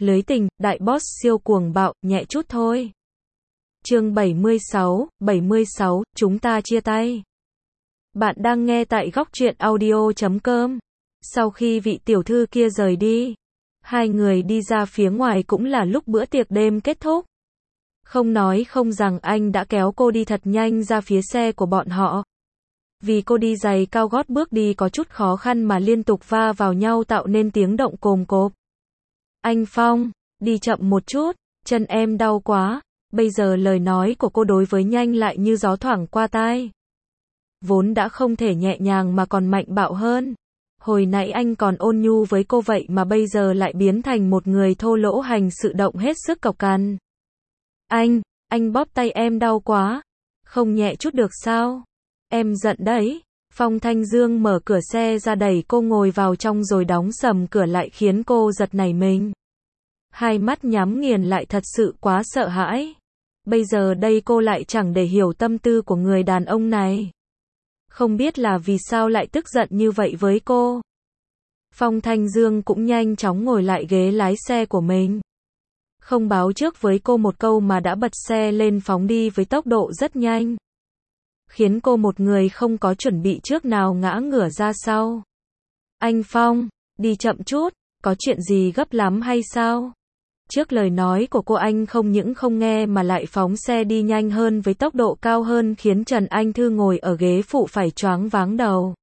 Lưới tình, đại boss siêu cuồng bạo, nhẹ chút thôi. Chương 76, chúng ta chia tay. Bạn đang nghe tại góc truyện audio.com. Sau khi vị tiểu thư kia rời đi, hai người đi ra phía ngoài cũng là lúc bữa tiệc đêm kết thúc. Không nói không rằng anh đã kéo cô đi thật nhanh ra phía xe của bọn họ. Vì cô đi giày cao gót bước đi có chút khó khăn mà liên tục va vào nhau tạo nên tiếng động cồm cộp. Anh Phong, đi chậm một chút, chân em đau quá. Bây giờ lời nói của cô đối với nhanh lại như gió thoảng qua tai. Vốn đã không thể nhẹ nhàng mà còn mạnh bạo hơn. Hồi nãy anh còn ôn nhu với cô vậy mà bây giờ lại biến thành một người thô lỗ hành sự động hết sức cộc cằn. Anh bóp tay em đau quá. Không nhẹ chút được sao? Em giận đấy. Phong Thanh Dương mở cửa xe ra đẩy cô ngồi vào trong rồi đóng sầm cửa lại khiến cô giật nảy mình. Hai mắt nhắm nghiền lại thật sự quá sợ hãi. Bây giờ đây cô lại chẳng để hiểu tâm tư của người đàn ông này. Không biết là vì sao lại tức giận như vậy với cô. Phong Thanh Dương cũng nhanh chóng ngồi lại ghế lái xe của mình. Không báo trước với cô một câu mà đã bật xe lên phóng đi với tốc độ rất nhanh. Khiến cô một người không có chuẩn bị trước nào ngã ngửa ra sau. Anh Phong, đi chậm chút, có chuyện gì gấp lắm hay sao? Trước lời nói của cô anh không những không nghe mà lại phóng xe đi nhanh hơn với tốc độ cao hơn khiến Trần Anh Thư ngồi ở ghế phụ phải choáng váng đầu.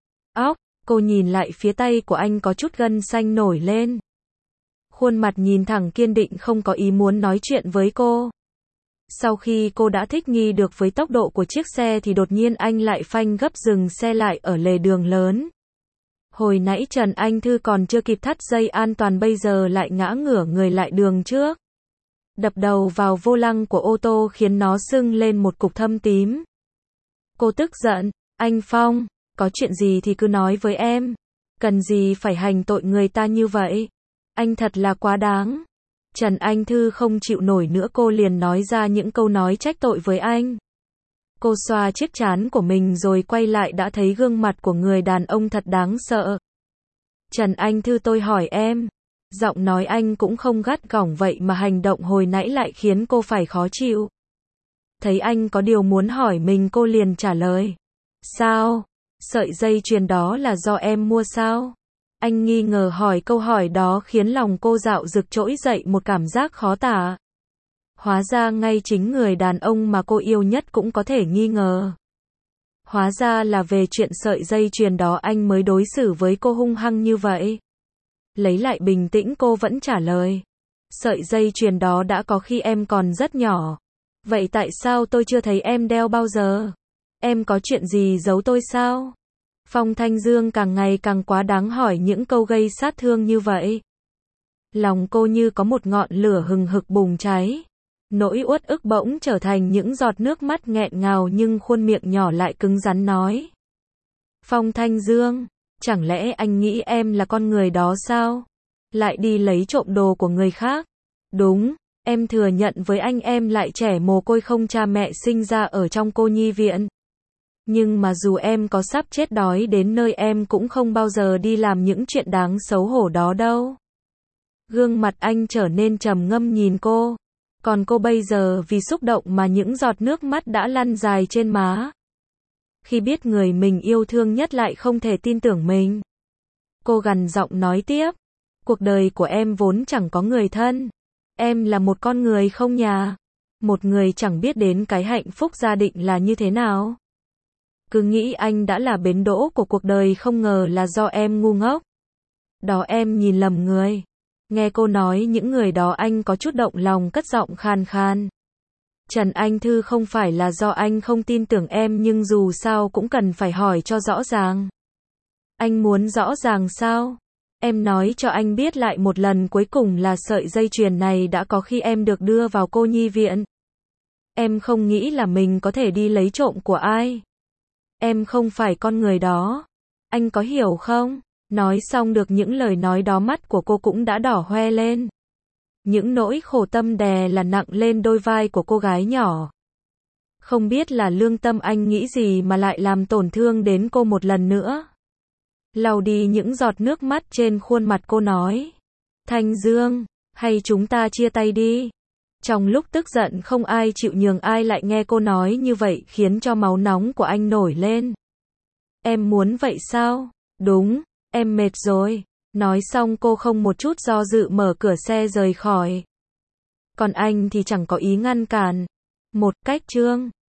Cô nhìn lại phía tay của anh có chút gân xanh nổi lên. Khuôn mặt nhìn thẳng kiên định không có ý muốn nói chuyện với cô. Sau khi cô đã thích nghi được với tốc độ của chiếc xe thì đột nhiên anh lại phanh gấp dừng xe lại ở lề đường lớn. Hồi nãy Trần Anh Thư còn chưa kịp thắt dây an toàn bây giờ lại ngã ngửa người lại đường trước. Đập đầu vào vô lăng của ô tô khiến nó sưng lên một cục thâm tím. Cô tức giận, anh Phong, có chuyện gì thì cứ nói với em. Cần gì phải hành tội người ta như vậy? Anh thật là quá đáng. Trần Anh Thư không chịu nổi nữa cô liền nói ra những câu nói trách tội với anh. Cô xoa chiếc trán của mình rồi quay lại đã thấy gương mặt của người đàn ông thật đáng sợ. Trần Anh Thư tôi hỏi em. Giọng nói anh cũng không gắt gỏng vậy mà hành động hồi nãy lại khiến cô phải khó chịu. Thấy anh có điều muốn hỏi mình cô liền trả lời. Sao? Sợi dây chuyền đó là do em mua sao? Anh nghi ngờ hỏi câu hỏi đó khiến lòng cô dạo dực trỗi dậy một cảm giác khó tả. Hóa ra ngay chính người đàn ông mà cô yêu nhất cũng có thể nghi ngờ. Hóa ra là về chuyện sợi dây chuyền đó anh mới đối xử với cô hung hăng như vậy. Lấy lại bình tĩnh cô vẫn trả lời. Sợi dây chuyền đó đã có khi em còn rất nhỏ. Vậy tại sao tôi chưa thấy em đeo bao giờ? Em có chuyện gì giấu tôi sao? Phong Thanh Dương càng ngày càng quá đáng hỏi những câu gây sát thương như vậy. Lòng cô như có một ngọn lửa hừng hực bùng cháy. Nỗi uất ức bỗng trở thành những giọt nước mắt nghẹn ngào nhưng khuôn miệng nhỏ lại cứng rắn nói. Phong Thanh Dương, chẳng lẽ anh nghĩ em là con người đó sao? Lại đi lấy trộm đồ của người khác? Đúng, em thừa nhận với anh em lại trẻ mồ côi không cha mẹ sinh ra ở trong cô nhi viện. Nhưng mà dù em có sắp chết đói đến nơi em cũng không bao giờ đi làm những chuyện đáng xấu hổ đó đâu. Gương mặt anh trở nên trầm ngâm nhìn cô. Còn cô bây giờ vì xúc động mà những giọt nước mắt đã lăn dài trên má. Khi biết người mình yêu thương nhất lại không thể tin tưởng mình. Cô gằn giọng nói tiếp. Cuộc đời của em vốn chẳng có người thân. Em là một con người không nhà. Một người chẳng biết đến cái hạnh phúc gia đình là như thế nào. Cứ nghĩ anh đã là bến đỗ của cuộc đời không ngờ là do em ngu ngốc. Đó em nhìn lầm người. Nghe cô nói những người đó anh có chút động lòng cất giọng khan khan. Trần Anh Thư không phải là do anh không tin tưởng em nhưng dù sao cũng cần phải hỏi cho rõ ràng. Anh muốn rõ ràng sao? Em nói cho anh biết lại một lần cuối cùng là sợi dây chuyền này đã có khi em được đưa vào cô nhi viện. Em không nghĩ là mình có thể đi lấy trộm của ai. Em không phải con người đó. Anh có hiểu không? Nói xong được những lời nói đó mắt của cô cũng đã đỏ hoe lên. Những nỗi khổ tâm đè là nặng lên đôi vai của cô gái nhỏ. Không biết là lương tâm anh nghĩ gì mà lại làm tổn thương đến cô một lần nữa. Lau đi những giọt nước mắt trên khuôn mặt cô nói. Thanh Dương, Hay chúng ta chia tay đi. Trong lúc tức giận không ai chịu nhường ai lại nghe cô nói như vậy khiến cho máu nóng của anh nổi lên. Em muốn vậy sao? Đúng, em mệt rồi. Nói xong cô không một chút do dự mở cửa xe rời khỏi. Còn anh thì chẳng có ý ngăn cản. Một cách Trương